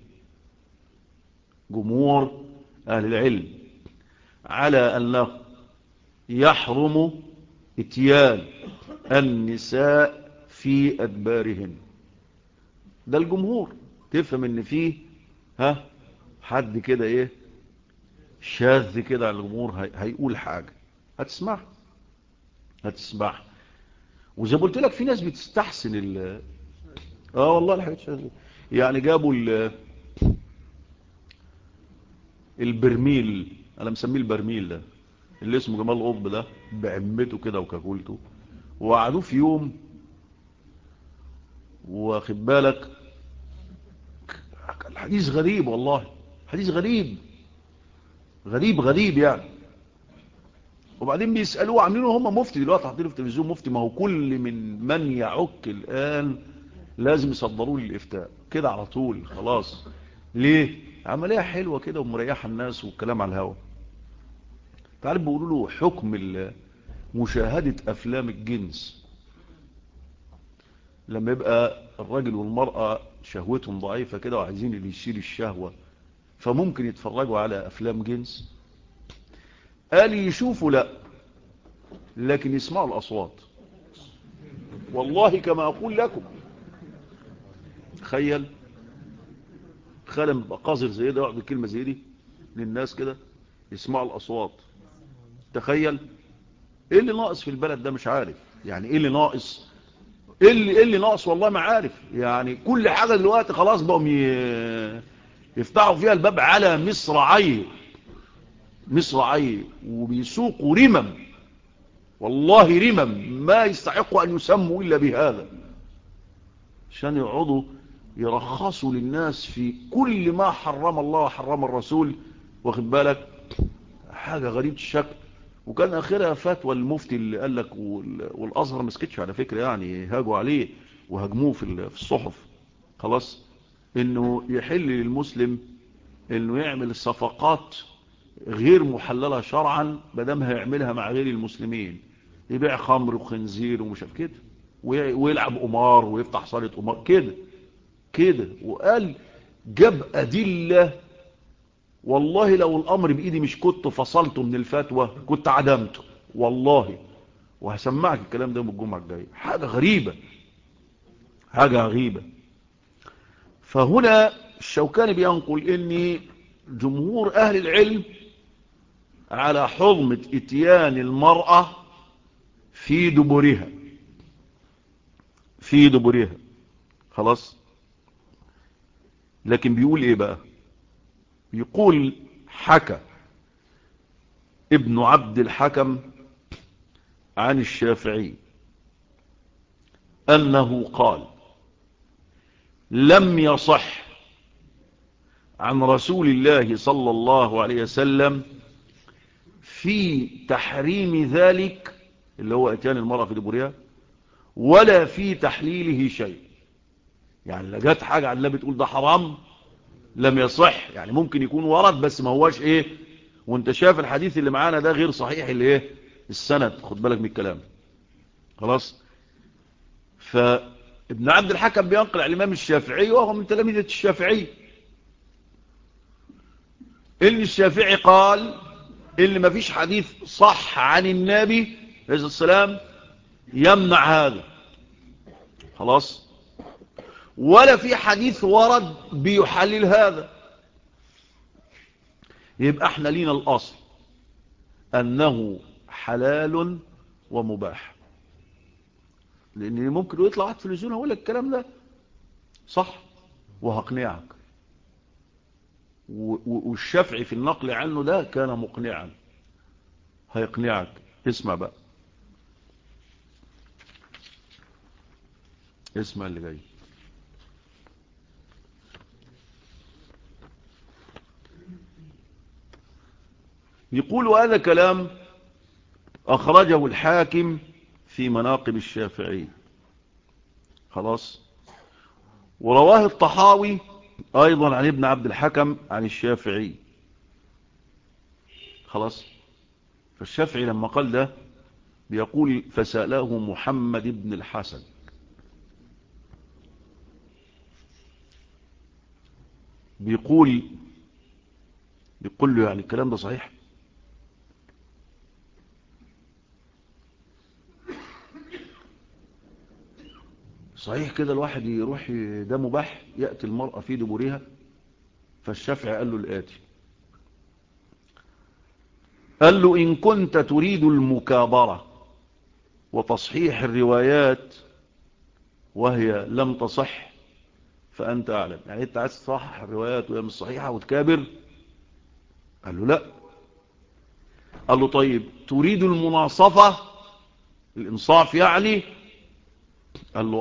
جمهور اهل العلم على انه يحرم اتيان النساء في ادبارهن. ده الجمهور. تفهم ان فيه حد كده ايه شاذ كده على الجمهور هيقول حاجة هتسمع. وزي ما قلت لك في ناس بتستحسن والله الحاجات شاذة. يعني جابوا البرميل، انا مسميه البرميل ده اللي اسمه جمال قطب ده بعمته كده وكاكولته، وقعدوه في يوم واخد بالك. الحديث غريب والله، حديث غريب غريب غريب يعني. وبعدين بيسألوه، عاملينه هم مفتي دلوقتي، حاطينه في التلفزيون مفتي. ما هو كل من يعك الآن لازم يصدروا لي الإفتاء كده على طول. خلاص. ليه؟ عملية حلوة كده ومريحة الناس والكلام على الهوا. تعرف بيقولوا له حكم مشاهدة أفلام الجنس لما يبقى الراجل والمرأة شهوتهم ضعيفة كده وعايزين اللي يشيل الشهوة، فممكن يتفرجوا على أفلام جنس. قال يشوفوا لا، لكن يسمعوا الأصوات. والله كما أقول لكم. تخيل لما يبقى قذر زي ده يقعد الكلمة زي دي للناس كده يسمعوا الأصوات. تخيل ايه اللي ناقص في البلد ده؟ مش عارف يعني ايه اللي ناقص. ايه اللي ناقص والله ما عارف. يعني كل حاجة دلوقتي خلاص بقوا يفتحوا فيها الباب على مصراعيه، مصراعيه، وبيسوقوا رمم. والله رمم ما يستحقوا ان يسموا الا بهذا، عشان يقعدوا يرخصوا للناس في كل ما حرم الله وحرم الرسول. واخد بالك. حاجة غريبة الشكل. وكان اخرها فتوى المفتي اللي قال لك، والازهر مسكتش على فكرة، يعني هاجوا عليه وهجموه في الصحف. خلاص. انه يحل للمسلم انه يعمل الصفقات غير محللة شرعا بدم هيعملها مع غير المسلمين. يبيع خمر وخنزير ومش عارف كده، ويلعب قمار ويفتح صالة قمار كده كده. وقال جاب أدلة. والله لو الأمر بإيدي مش كنت فصلته من الفتوى، كنت عدمته والله. وهسمعك الكلام ده من الجمعة الجاية. حاجة غريبة، حاجة غريبة. فهنا الشوكاني بينقل ان جمهور اهل العلم على حرمة اتيان المرأة في دبرها، في دبرها. خلاص. لكن بيقول ايه بقى؟ يقول حكى ابن عبد الحكم عن الشافعي انه قال لم يصح عن رسول الله صلى الله عليه وسلم في تحريم ذلك اللي هو اتيان المرأة في دبرها ولا في تحليله شيء. يعني لا جت حاجة عن الله بتقول ده حرام لم يصح. يعني ممكن يكون ورد بس ما هواش ايه، وانت شايف الحديث اللي معانا ده غير صحيح اللي ايه السند، خد بالك من الكلام. خلاص. فابن عبد الحكم بينقل على الامام الشافعي وهو من تلاميذة الشافعي ان الشافعي قال اللي ما فيش حديث صح عن النبي عليه السلام يمنع هذا. خلاص. ولا في حديث ورد بيحلل هذا. يبقى احنا لينا الاصل انه حلال ومباح. لان ممكن يطلع واحد في التلفزيون هقول لك الكلام ده صح وهقنعك، والشافعي في النقل عنه ده كان مقنعا، هيقنعك. اسمع بقى، اسمع اللي جاي. يقول هذا كلام أخرجه الحاكم في مناقب الشافعي. خلاص. ورواه الطحاوي أيضا عن ابن عبد الحكم عن الشافعي. خلاص. فالشافعي لما قال ده بيقول فسأله محمد بن الحسن. بيقول له يعني الكلام ده صحيح؟ صحيح كده الواحد يروح ده مباح يأتي المرأة في دبرها؟ فالشافعي قال له الآتي، قال له إن كنت تريد المكابرة وتصحيح الروايات وهي لم تصح فأنت أعلم. يعني أنت عايز تصحح الروايات وهي مش صحيحة وتكابر؟ قال له لا. قال له طيب تريد المناصفة الإنصاف يعني؟ قال له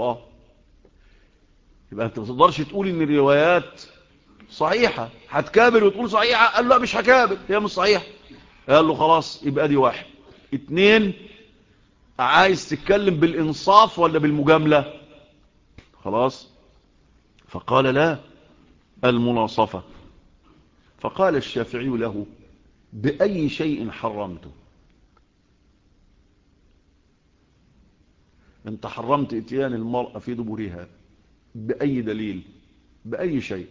يبقى أنت ما تقدرش تقول إن الروايات صحيحة هتكابر وتقول صحيحة. قال له لا مش هكابر هي مش صحيحة. قال له خلاص يبقى دي واحد. اتنين، عايز تتكلم بالإنصاف ولا بالمجاملة؟ خلاص. فقال لا المناصفة. فقال الشافعي له بأي شيء حرمته؟ انت حرمت اتيان المرأة في دبرها بأي دليل؟ بأي شيء؟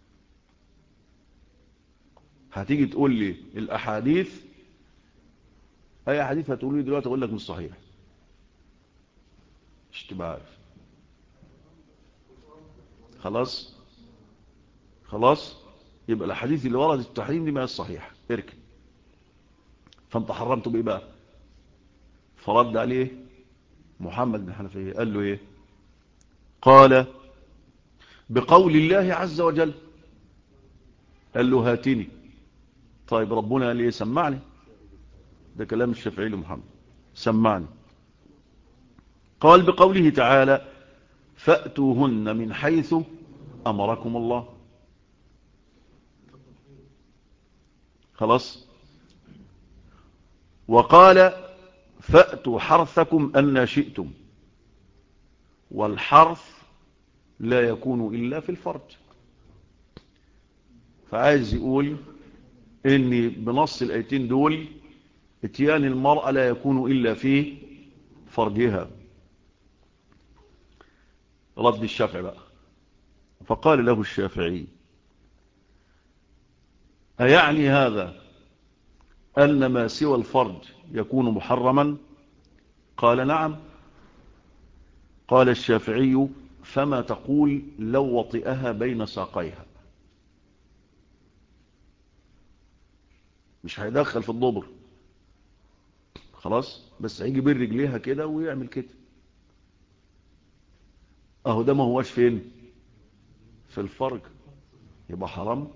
هتيجي تقول لي الأحاديث، أي حديث هتقول لي دلوقتي أقول لك مش صحيح، مش تبقى عارف. خلاص. خلاص. يبقى الأحاديث اللي وردت التحريم دي ما هي الصحيح، اركن. فانت حرمته بإيه بقى؟ فرد عليه محمد بن حنفية قال له ايه؟ قال بقول الله عز وجل. قال له هاتني. طيب ربنا قال ايه؟ سمعني. ده كلام الشافعي لمحمد، سمعني. قال بقوله تعالى فأتوهن من حيث أمركم الله. خلاص. وقال فأتوا حرثكم أن شئتم. والحرث لا يكون إلا في الفرج. فعايز يقول إن بنص الآيتين دول اتيان المرأة لا يكون إلا في فرجها. رد الشافعي بقى. فقال له الشافعي أيعني هذا أن ما سوى الفرج يكون محرما؟ قال نعم. قال الشافعي فما تقول لو وطئها بين ساقيها؟ مش هيدخل في الضبر خلاص، بس هيجي بين رجليها كده ويعمل كده. اهو ده ما هوش فين؟ في الفرج، يبقى حرام.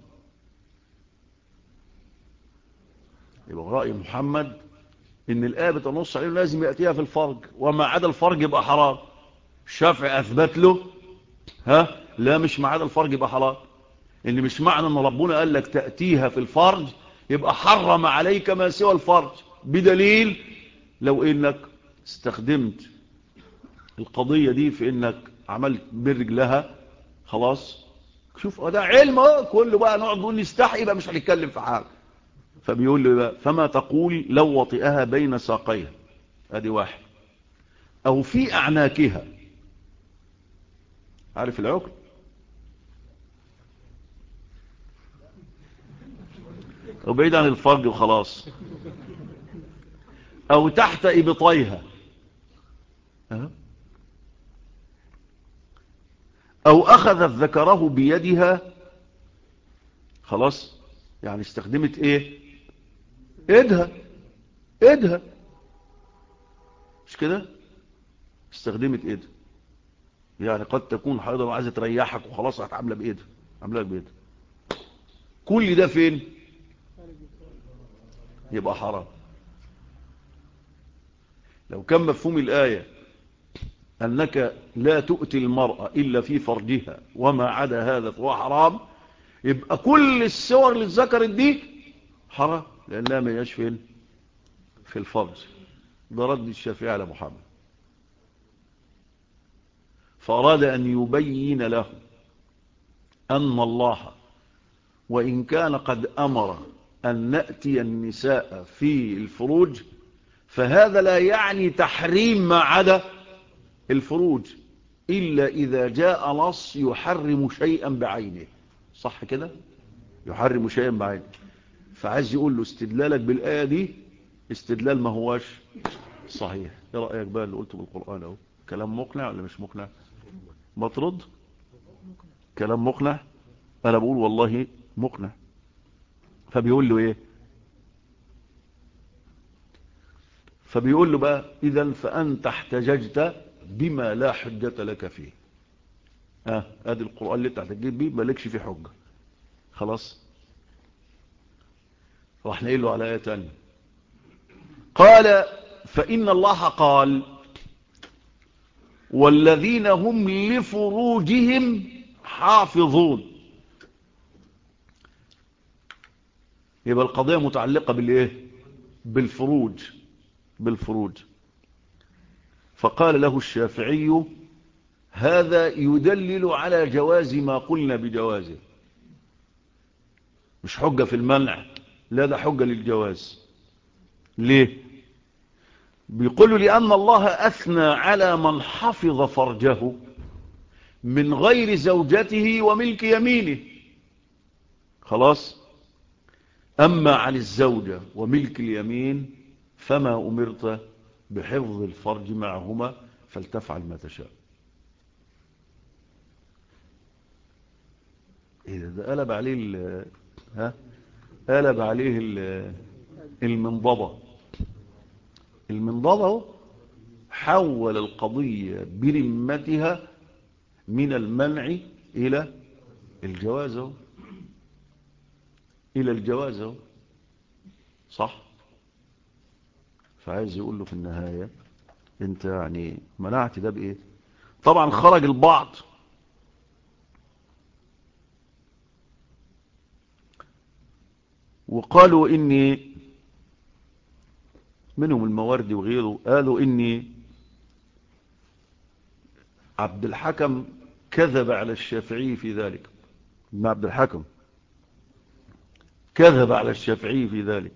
يبقى رأي محمد ان الآية بتنص عليه لازم يأتيها في الفرج، وما عدا الفرج يبقى حرام. الشافعي اثبت له لا مش ما عدا الفرج يبقى حرام، ان مش معنى ان ربنا قال لك تأتيها في الفرج يبقى حرم عليك ما سوى الفرج، بدليل لو انك استخدمت القضية دي في انك عملت برجلها خلاص. شوف ده علم كله بقى، نقعد نقول نستحي بقى مش هنتكلم في حاجه. فبيقول له بقى فما تقول لو وطئها بين ساقيها؟ ادي واحد. او في اعناكها، عارف العقل، وبعيد عن الفرج وخلاص. او تحت ابطيها، او اخذت ذكره بيدها خلاص، يعني استخدمت ايه؟ ايدها، ايدها، مش كده؟ استخدمت ايدها، يعني قد تكون حيضة وعايزة تريحك وخلاص هتعاملها بايدها، عاملها بايدها. كل ده فين؟ يبقى حرام. لو كان مفهوم الآية أنك لا تؤتي المرأة إلا في فرجها وما عدا هذا فهو حرام، يبقى كل الصور اللي اتذكرت دي حرام، لأنها ما هياش فين؟ في الفرج. ده رد الشافعي على محمد، فأراد أن يبين له أن الله وإن كان قد أمر أن نأتي النساء في الفروج، فهذا لا يعني تحريم ما عدا الفروج، إلا إذا جاء نص يحرم شيئا بعينه. صح كده؟ يحرم شيئا بعينه. فعايز يقول له استدلالك بالآية دي استدلال ما هواش صحيح. ايه رأيك بقى اللي قلته بالقرآن اهو؟ كلام مقنع ولا مش مقنع؟ ما ترد. كلام مقنع، انا بقول والله مقنع. فبيقول له ايه؟ فبيقول له بقى اذا فأنت احتججت بما لا حجة لك فيه. ادي القرآن اللي انت هتجيب بيه مالكش فيه حجة خلاص. راح نقول له على آية تانية، قال فإن الله قال والذين هم لفروجهم حافظون. يبقى القضية متعلقة بالايه؟ بالفروج، بالفروج. فقال له الشافعي هذا يدلل على جواز ما قلنا بجوازه، مش حجة في المنع، لا ده حجة للجواز. ليه؟ بيقولوا لأن الله أثنى على من حفظ فرجه من غير زوجته وملك يمينه خلاص. أما عن الزوجة وملك اليمين فما أمرت بحفظ الفرج معهما فلتفعل ما تشاء. إذا ده قلب عليه قلب عليه المنضبة. المنضبة حول القضية برمتها من المنع إلى الجواز، إلى الجواز صح. فعايز يقول له في النهاية انت يعني منعت ده بإيه؟ طبعا خرج البعض وقالوا إني منهم المواردي وغيره، قالوا إني عبد الحكم كذب على الشافعي في ذلك. ابن عبد الحكم كذب على الشافعي في ذلك.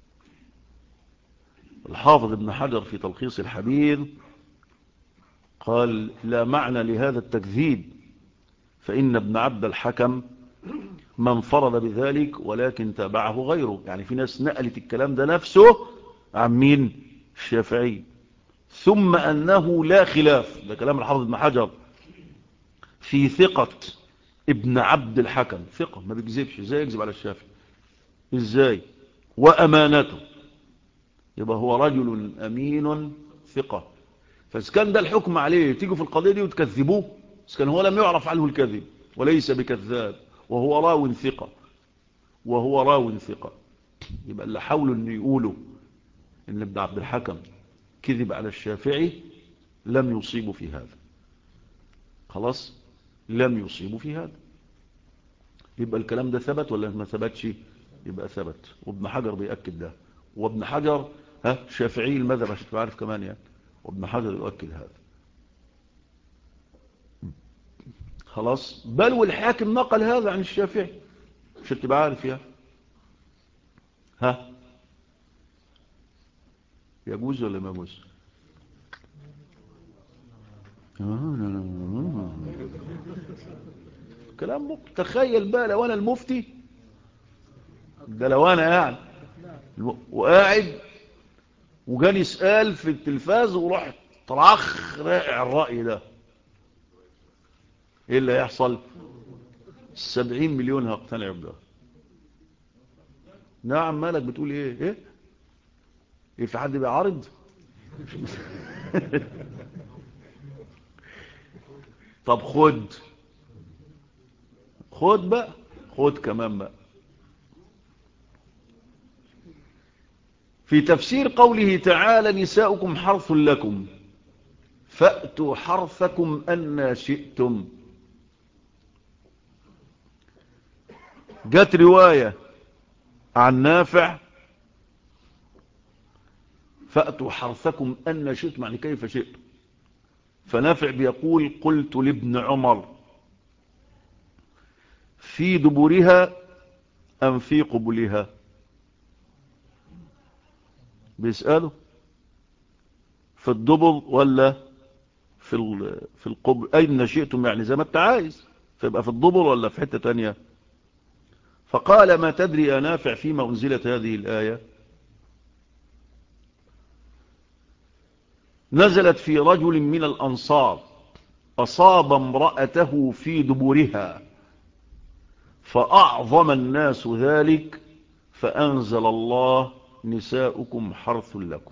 الحافظ ابن حجر في تلخيص الحبير قال لا معنى لهذا التكذيب، فإن ابن عبد الحكم من فرض بذلك ولكن تابعه غيره. يعني في ناس نقلت الكلام ده نفسه عن مين؟ الشافعي. ثم أنه لا خلاف، ده كلام الحافظ ابن حجر، في ثقة ابن عبد الحكم، ثقة ما بيكذبش، ازاي يكذب على الشافعي؟ ازاي؟ وأمانته، يبقى هو رجل أمين ثقة. فإذا كان ده الحكم عليه، تيجوا في القضية دي وتكذبوه؟ إذا كان هو لم يعرف عنه الكذب وليس بكذاب وهو راو ثقة، وهو راو ثقة، يبقى اللي حاولوا انه يقولوا ان ابن عبد الحكم كذب على الشافعي لم يصيبوا في هذا. خلاص، لم يصيبوا في هذا. يبقى الكلام ده ثبت ولا ما ثبتش؟ يبقى ثبت، وابن حجر بيأكد ده. وابن حجر شافعي المذهب عشان تبقى عارف كمان يعني، وابن حجر يؤكد هذا. خلاص، بل والحاكم نقل هذا عن الشافعي عشان تبقى عارف يعني. يجوز ولا ما يجوز؟ كلام تخيل بقى لو انا المفتي ده، لو انا يعني وقاعد وجاني سؤال في التلفاز ورحت طرخ رائع الرأي ده، ايه اللي هيحصل؟ 70 مليون هقتنع بده. نعم، مالك بتقول ايه؟ ايه في حد بيعارض؟ طب خد بقى، خد كمان بقى. في تفسير قوله تعالى نساؤكم حرث لكم فأتوا حرثكم أن شئتم، جت رواية عن نافع فأتوا حرثكم أن شئتم يعني كيف شئتم. فنافع بيقول قلت لابن عمر في دبرها أم في قبلها؟ بيسأله في الدبر ولا في القبل، أين شئتم يعني زي ما انت عايز، فيبقى في الدبر ولا في حتة تانية؟ فقال ما تدري يا نافع فيما أنزلت هذه الآية؟ نزلت في رجل من الأنصار أصاب امرأته في دبرها فأعظم الناس ذلك فأنزل الله نساؤكم حرث لكم.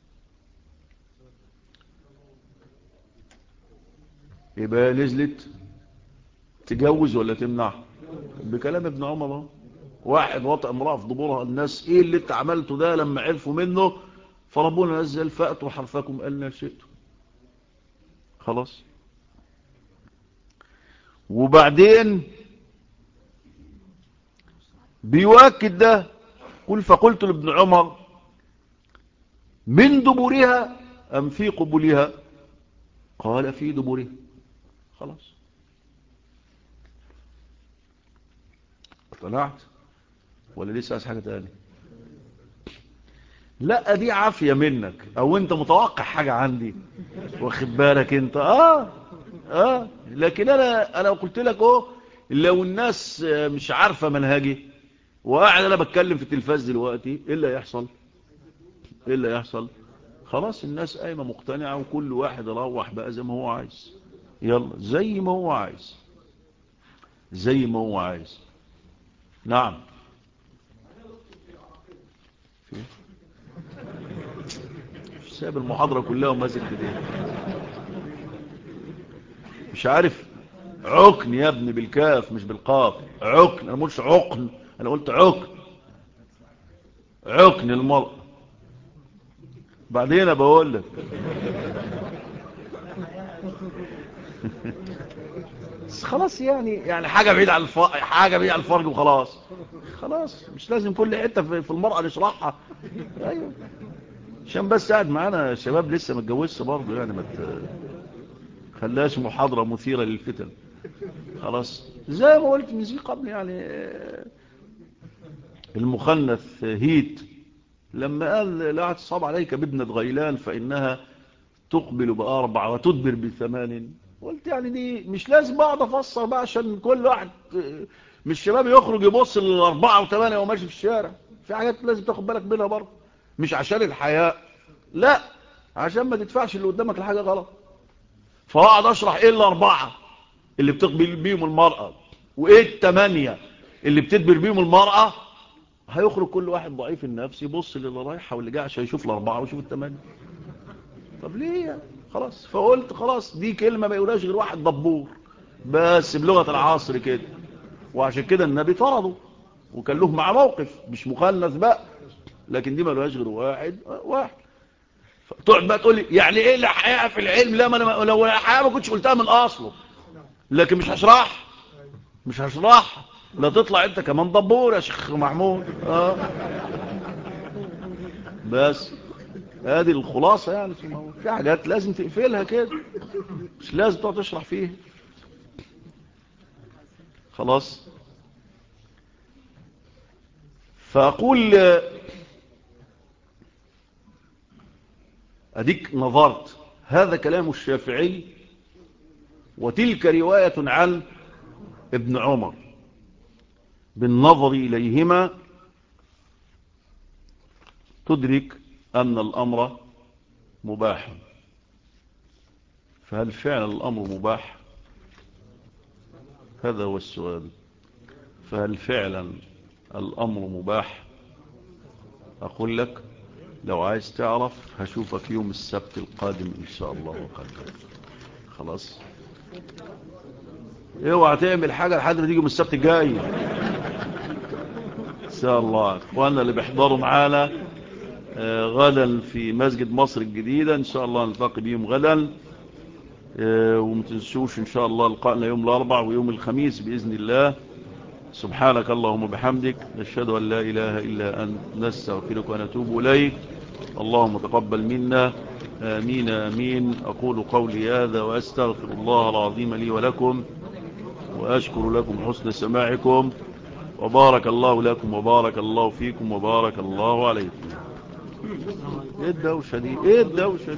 يبقى نزلت تجوز ولا تمنع؟ بكلام ابن عمر. واحد وطأ امرأة في دبرها، الناس ايه اللي انت عملته ده؟ لما عرفوا منه فربنا نزل فأتوا حرثكم أن شئتم. خلاص. وبعدين بيواكد ده، قل فقلت لابن عمر من دبرها أم في قبلها؟ قال في دبرها. خلاص، طلعت ولا لسه عايز حاجة تاني؟ لا دي عافية منك، او انت متوقع حاجة عندي، واخد بالك انت؟ لكن انا قلت لك لو الناس مش عارفة منهجي وقاعد انا بتكلم في التلفاز دلوقتي، ايه اللي هيحصل؟ ايه اللي هيحصل؟ خلاص الناس قايمة مقتنعة، وكل واحد يروح بقى زي ما هو عايز. يلا زي ما هو عايز، زي ما هو عايز. نعم. ساب المحاضرة كلها وماسك في دي، مش عارف. عقن يا ابني بالكاف مش بالقاف، عقن. انا مش عقن، انا قلت عقن، عقن المرء. بعدين بقول لك. خلاص يعني حاجة بعيد عن حاجة بعيد عن الفرج وخلاص. خلاص مش لازم كل حتة في المرأة نشرحها. ايوه، عشان بس قاعد معانا شباب لسه ما اتجوزش برضه يعني، ما خلاش محاضرة مثيرة للفتن. خلاص، زي ما قلت من قبل يعني، المخنث هيت لما قال لا تصاب عليك بابنة غيلان فإنها تقبل بأربع وتدبر بثمان، قلت يعني دي مش لازم اقعد افسر بقى عشان كل واحد من الشباب يخرج يبص للأربعة وثمانية وماشي في الشارع. في حاجات لازم تاخد بالك منها برضه، مش عشان الحياء، لا، عشان ما تدفعش اللي قدامك الحاجة غلط. فاقعد اشرح ايه الأربعة، اللي بتقبل بيهم المرأة وايه ال8 اللي بتدبر بيهم المرأة، هيخرج كل واحد ضعيف النفس يبص للي رايحة واللي جاي عشان يشوف ال4 ويشوف ال8. طب ليه؟ خلاص. فقلت خلاص دي كلمة ما يقولهاش غير واحد دبور بس بلغة العصر كده، وعشان كده النبي طرده وكان له مع موقف مش مخنث بقى، لكن دي ما لهاش غير واحد. تقعد بقى تقول لي يعني ايه الحقيقة في العلم؟ لا، ما انا لو الحقيقة ما كنتش قلتها من اصله، لكن مش هشرح لا تطلع انت كمان دبور يا شيخ محمود. بس هذه الخلاصة يعني. في حاجات لازم تقفلها كده، مش لازم تقعد تشرح فيها. خلاص. فأقول أديك نظرت هذا كلام الشافعي وتلك رواية عن ابن عمر، بالنظر إليهما تدرك أن الأمر مباح. فهل فعلا الأمر مباح؟ هذا هو السؤال. فهل فعلا الأمر مباح؟ أقول لك لو عايز تعرف هشوفك يوم السبت القادم إن شاء الله وقدر. خلاص. اوعى تعمل حاجة لحد ما تيجي يوم السبت الجاي إن شاء الله. اخواننا اللي بيحضروا معانا غدا في مسجد مصر الجديدة إن شاء الله نلتقي بيهم غدا. ومتنسوش إن شاء الله لقائنا يوم الأربع ويوم الخميس بإذن الله. سبحانك اللهم وبحمدك نشهد أن لا إله إلا أنت نستغفرك ونتوب إليك. اللهم تقبل منا. آمين آمين. أقول قولي هذا وأستغفر الله العظيم لي ولكم، وأشكر لكم حسن سماعكم، وبارك الله لكم وبارك الله فيكم وبارك الله عليكم. ايه الدوشة دي؟ ايه الدوشة دي؟